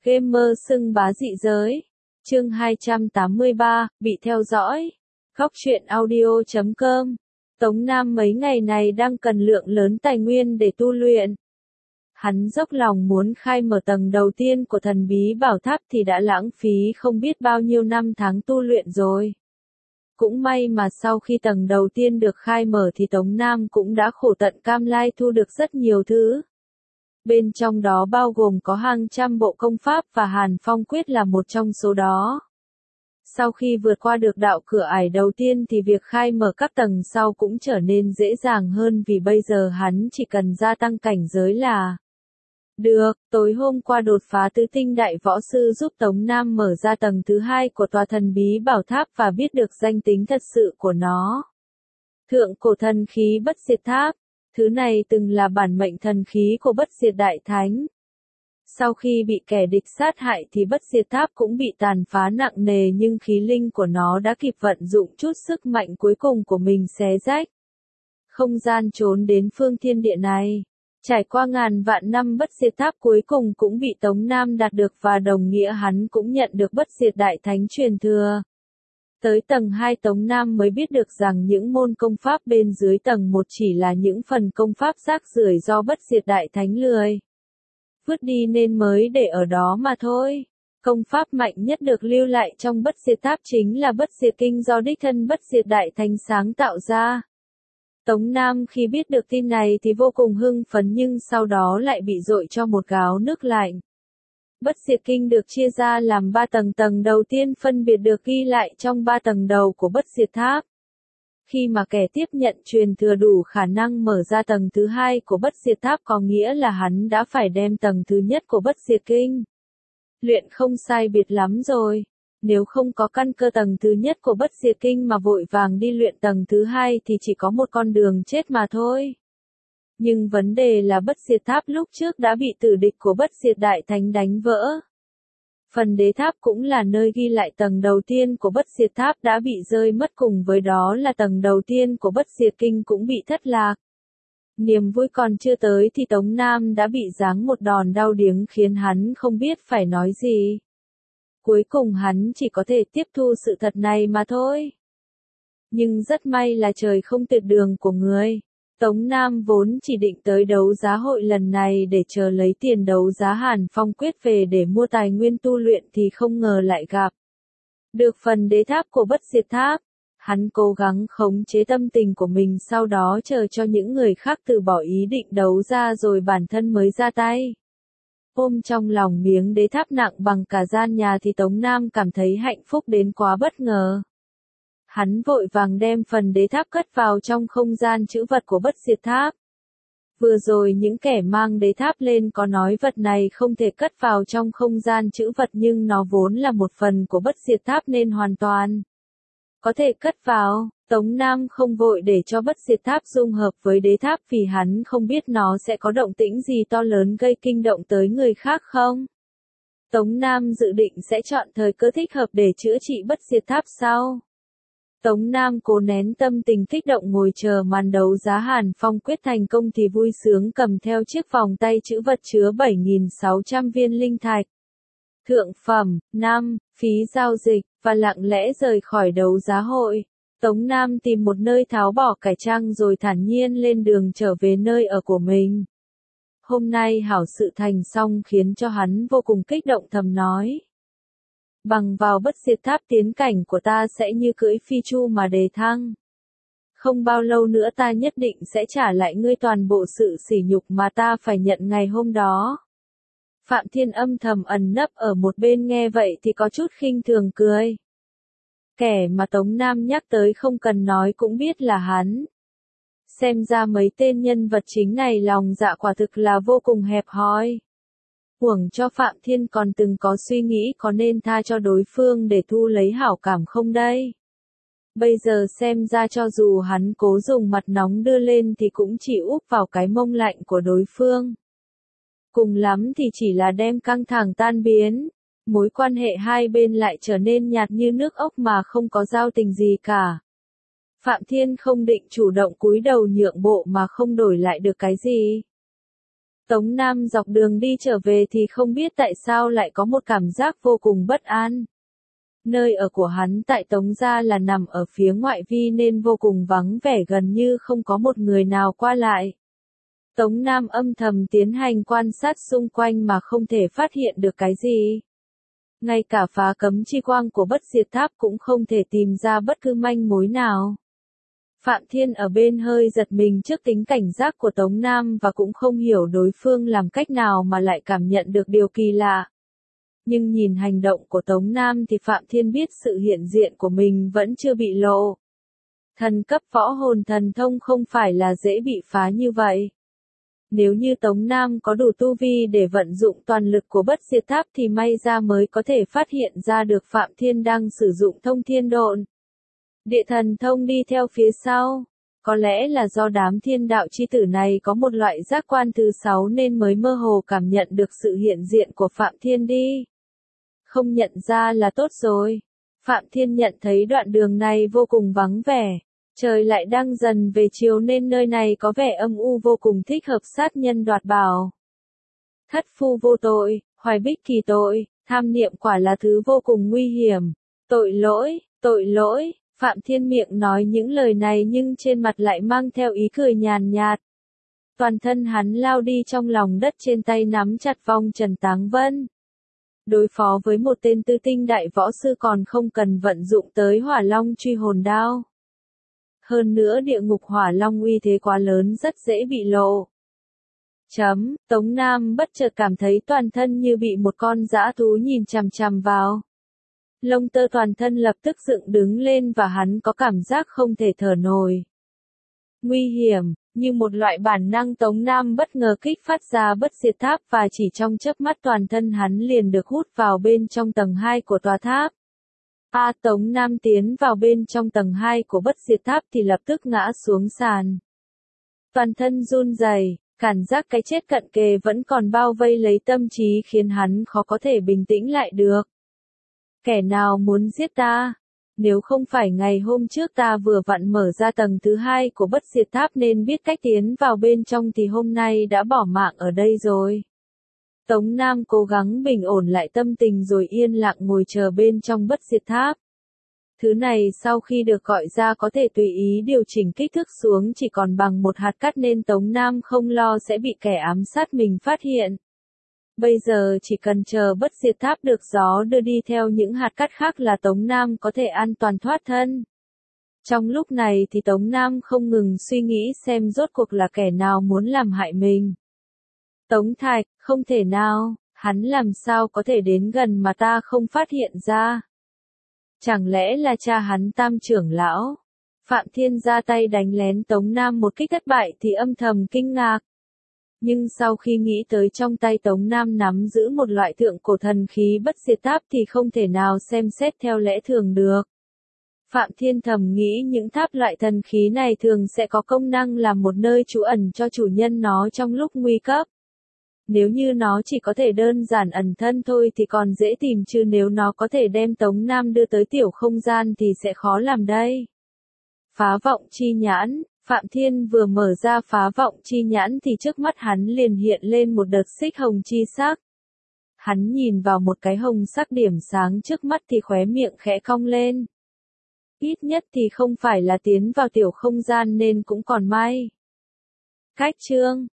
Gamer xưng bá dị giới. Chương 283, bị theo dõi. Góc truyện audio.com. Tống Nam mấy ngày này đang cần lượng lớn tài nguyên để tu luyện. Hắn dốc lòng muốn khai mở tầng đầu tiên của thần bí bảo tháp thì đã lãng phí không biết bao nhiêu năm tháng tu luyện rồi. Cũng may mà sau khi tầng đầu tiên được khai mở thì Tống Nam cũng đã khổ tận cam lai thu được rất nhiều thứ. Bên trong đó bao gồm có hàng trăm bộ công pháp và Hàn Phong Quyết là một trong số đó. Sau khi vượt qua được đạo cửa ải đầu tiên thì việc khai mở các tầng sau cũng trở nên dễ dàng hơn vì bây giờ hắn chỉ cần gia tăng cảnh giới là được. Tối hôm qua đột phá tứ tinh đại võ sư giúp Tống Nam mở ra tầng thứ 2 của tòa thần bí bảo tháp và biết được danh tính thật sự của nó. Thượng cổ thần khí bất diệt tháp. Thứ này từng là bản mệnh thần khí của bất diệt đại thánh. Sau khi bị kẻ địch sát hại thì bất diệt tháp cũng bị tàn phá nặng nề nhưng khí linh của nó đã kịp vận dụng chút sức mạnh cuối cùng của mình xé rách không gian trốn đến phương thiên địa này. Trải qua ngàn vạn năm bất diệt tháp cuối cùng cũng bị Tống Nam đạt được và đồng nghĩa hắn cũng nhận được bất diệt đại thánh truyền thừa. Tới tầng 2 Tống Nam mới biết được rằng những môn công pháp bên dưới tầng 1 chỉ là những phần công pháp rác rưởi do bất diệt đại thánh lười vứt đi nên mới để ở đó mà thôi. Công pháp mạnh nhất được lưu lại trong bất diệt tháp chính là bất diệt kinh do đích thân bất diệt đại thánh sáng tạo ra. Tống Nam khi biết được tin này thì vô cùng hưng phấn nhưng sau đó lại bị dội cho một gáo nước lạnh. Bất diệt kinh được chia ra làm 3 tầng, tầng đầu tiên phân biệt được ghi lại trong 3 tầng đầu của bất diệt tháp. Khi mà kẻ tiếp nhận truyền thừa đủ khả năng mở ra tầng thứ 2 của bất diệt tháp có nghĩa là hắn đã phải đem tầng thứ nhất của bất diệt kinh luyện không sai biệt lắm rồi. Nếu không có căn cơ tầng thứ nhất của bất diệt kinh mà vội vàng đi luyện tầng thứ 2 thì chỉ có một con đường chết mà thôi. Nhưng vấn đề là bất diệt tháp lúc trước đã bị tử địch của bất diệt đại thánh đánh vỡ. Phần đế tháp cũng là nơi ghi lại tầng đầu tiên của bất diệt tháp đã bị rơi mất, cùng với đó là tầng đầu tiên của bất diệt kinh cũng bị thất lạc. Niềm vui còn chưa tới thì Tống Nam đã bị giáng một đòn đau điếng khiến hắn không biết phải nói gì. Cuối cùng hắn chỉ có thể tiếp thu sự thật này mà thôi. Nhưng rất may là trời không tuyệt đường của người. Tống Nam vốn chỉ định tới đấu giá hội lần này để chờ lấy tiền đấu giá Hàn Phong Quyết về để mua tài nguyên tu luyện thì không ngờ lại gặp được phần đế tháp của bất diệt tháp. Hắn cố gắng khống chế tâm tình của mình, sau đó chờ cho những người khác từ bỏ ý định đấu ra rồi bản thân mới ra tay. Ôm trong lòng miếng đế tháp nặng bằng cả gian nhà thì Tống Nam cảm thấy hạnh phúc đến quá bất ngờ. Hắn vội vàng đem phần đế tháp cất vào trong không gian trữ vật của bất diệt tháp. Vừa rồi những kẻ mang đế tháp lên có nói vật này không thể cất vào trong không gian trữ vật nhưng nó vốn là một phần của bất diệt tháp nên hoàn toàn có thể cất vào. Tống Nam không vội để cho bất diệt tháp dung hợp với đế tháp vì hắn không biết nó sẽ có động tĩnh gì to lớn gây kinh động tới người khác không. Tống Nam dự định sẽ chọn thời cơ thích hợp để chữa trị bất diệt tháp sau. Tống Nam cố nén tâm tình kích động ngồi chờ màn đấu giá Hàn Phong Quyết thành công thì vui sướng cầm theo chiếc vòng tay trữ vật chứa 7.600 viên linh thạch thượng phẩm, phí giao dịch, và lặng lẽ rời khỏi đấu giá hội. Tống Nam tìm một nơi tháo bỏ cải trang rồi thản nhiên lên đường trở về nơi ở của mình. Hôm nay hảo sự thành xong khiến cho hắn vô cùng kích động, thầm nói. Bằng vào bất diệt tháp tiến cảnh của ta sẽ như cưỡi phi chu mà đề thăng. Không bao lâu nữa ta nhất định sẽ trả lại ngươi toàn bộ sự sỉ nhục mà ta phải nhận ngày hôm đó. Phạm Thiên âm thầm ẩn nấp ở một bên nghe vậy thì có chút khinh thường cười. Kẻ mà Tống Nam nhắc tới không cần nói cũng biết là hắn. Xem ra mấy tên nhân vật chính này lòng dạ quả thực là vô cùng hẹp hòi. Uổng cho Phạm Thiên còn từng có suy nghĩ có nên tha cho đối phương để thu lấy hảo cảm không đây. Bây giờ xem ra cho dù hắn cố dùng mặt nóng đưa lên thì cũng chỉ úp vào cái mông lạnh của đối phương. Cùng lắm thì chỉ là đem căng thẳng tan biến. Mối quan hệ hai bên lại trở nên nhạt như nước ốc mà không có giao tình gì cả. Phạm Thiên không định chủ động cúi đầu nhượng bộ mà không đổi lại được cái gì. Tống Nam dọc đường đi trở về thì không biết tại sao lại có một cảm giác vô cùng bất an. Nơi ở của hắn tại Tống gia là nằm ở phía ngoại vi nên vô cùng vắng vẻ, gần như không có một người nào qua lại. Tống Nam âm thầm tiến hành quan sát xung quanh mà không thể phát hiện được cái gì. Ngay cả phá cấm chi quang của Bất Diệt Tháp cũng không thể tìm ra bất cứ manh mối nào. Phạm Thiên ở bên hơi giật mình trước tính cảnh giác của Tống Nam và cũng không hiểu đối phương làm cách nào mà lại cảm nhận được điều kỳ lạ. Nhưng nhìn hành động của Tống Nam thì Phạm Thiên biết sự hiện diện của mình vẫn chưa bị lộ. Thần cấp võ hồn thần thông không phải là dễ bị phá như vậy. Nếu như Tống Nam có đủ tu vi để vận dụng toàn lực của Bất Diệt Tháp thì may ra mới có thể phát hiện ra được Phạm Thiên đang sử dụng thông thiên độn. Địa thần thông đi theo phía sau. Có lẽ là do đám thiên đạo chi tử này có một loại giác quan thứ 6 nên mới mơ hồ cảm nhận được sự hiện diện của Phạm Thiên đi. Không nhận ra là tốt rồi. Phạm Thiên nhận thấy đoạn đường này vô cùng vắng vẻ. Trời lại đang dần về chiều nên nơi này có vẻ âm u vô cùng thích hợp sát nhân đoạt bảo. Thất phu vô tội, hoài bích kỳ tội, tham niệm quả là thứ vô cùng nguy hiểm. Tội lỗi, tội lỗi. Phạm Thiên miệng nói những lời này nhưng trên mặt lại mang theo ý cười nhàn nhạt. Toàn thân hắn lao đi trong lòng đất, trên tay nắm chặt vong Trần Táng Vân. Đối phó với một tên tư tinh đại võ sư còn không cần vận dụng tới Hỏa Long truy hồn đao. Hơn nữa địa ngục Hỏa Long uy thế quá lớn, rất dễ bị lộ. Tống Nam bất chợt cảm thấy toàn thân như bị một con dã thú nhìn chằm chằm vào. Lông tơ toàn thân lập tức dựng đứng lên và hắn có cảm giác không thể thở nổi. Nguy hiểm, như một loại bản năng Tống Nam bất ngờ kích phát ra Bất Diệt Tháp và chỉ trong chớp mắt toàn thân hắn liền được hút vào bên trong tầng 2 của tòa tháp. Tống Nam tiến vào bên trong tầng 2 của Bất Diệt Tháp thì lập tức ngã xuống sàn. Toàn thân run rẩy, cảm giác cái chết cận kề vẫn còn bao vây lấy tâm trí khiến hắn khó có thể bình tĩnh lại được. Kẻ nào muốn giết ta? Nếu không phải ngày hôm trước ta vừa vặn mở ra tầng thứ 2 của Bất Diệt Tháp nên biết cách tiến vào bên trong thì hôm nay đã bỏ mạng ở đây rồi. Tống Nam cố gắng bình ổn lại tâm tình rồi yên lặng ngồi chờ bên trong Bất Diệt Tháp. Thứ này sau khi được gọi ra có thể tùy ý điều chỉnh kích thước xuống chỉ còn bằng một hạt cát nên Tống Nam không lo sẽ bị kẻ ám sát mình phát hiện. Bây giờ chỉ cần chờ Bất Diệt Tháp được gió đưa đi theo những hạt cát khác là Tống Nam có thể an toàn thoát thân. Trong lúc này thì Tống Nam không ngừng suy nghĩ xem rốt cuộc là kẻ nào muốn làm hại mình. Tống Thạch, không thể nào, hắn làm sao có thể đến gần mà ta không phát hiện ra. Chẳng lẽ là cha hắn Tam trưởng lão? Phạm Thiên ra tay đánh lén Tống Nam một kích thất bại thì âm thầm kinh ngạc. Nhưng sau khi nghĩ tới trong tay Tống Nam nắm giữ một loại thượng cổ thần khí Bất Diệt Tháp thì không thể nào xem xét theo lẽ thường được. Phạm Thiên thầm nghĩ những tháp loại thần khí này thường sẽ có công năng làm một nơi trú ẩn cho chủ nhân nó trong lúc nguy cấp. Nếu như nó chỉ có thể đơn giản ẩn thân thôi thì còn dễ tìm chứ nếu nó có thể đem Tống Nam đưa tới tiểu không gian thì sẽ khó làm đây. Phá vọng chi nhãn. Phạm Thiên vừa mở ra phá vọng chi nhãn thì trước mắt hắn liền hiện lên một đợt xích hồng chi sắc. Hắn nhìn vào một cái hồng sắc điểm sáng trước mắt thì khóe miệng khẽ cong lên. Ít nhất thì không phải là tiến vào tiểu không gian nên cũng còn may. Cách chương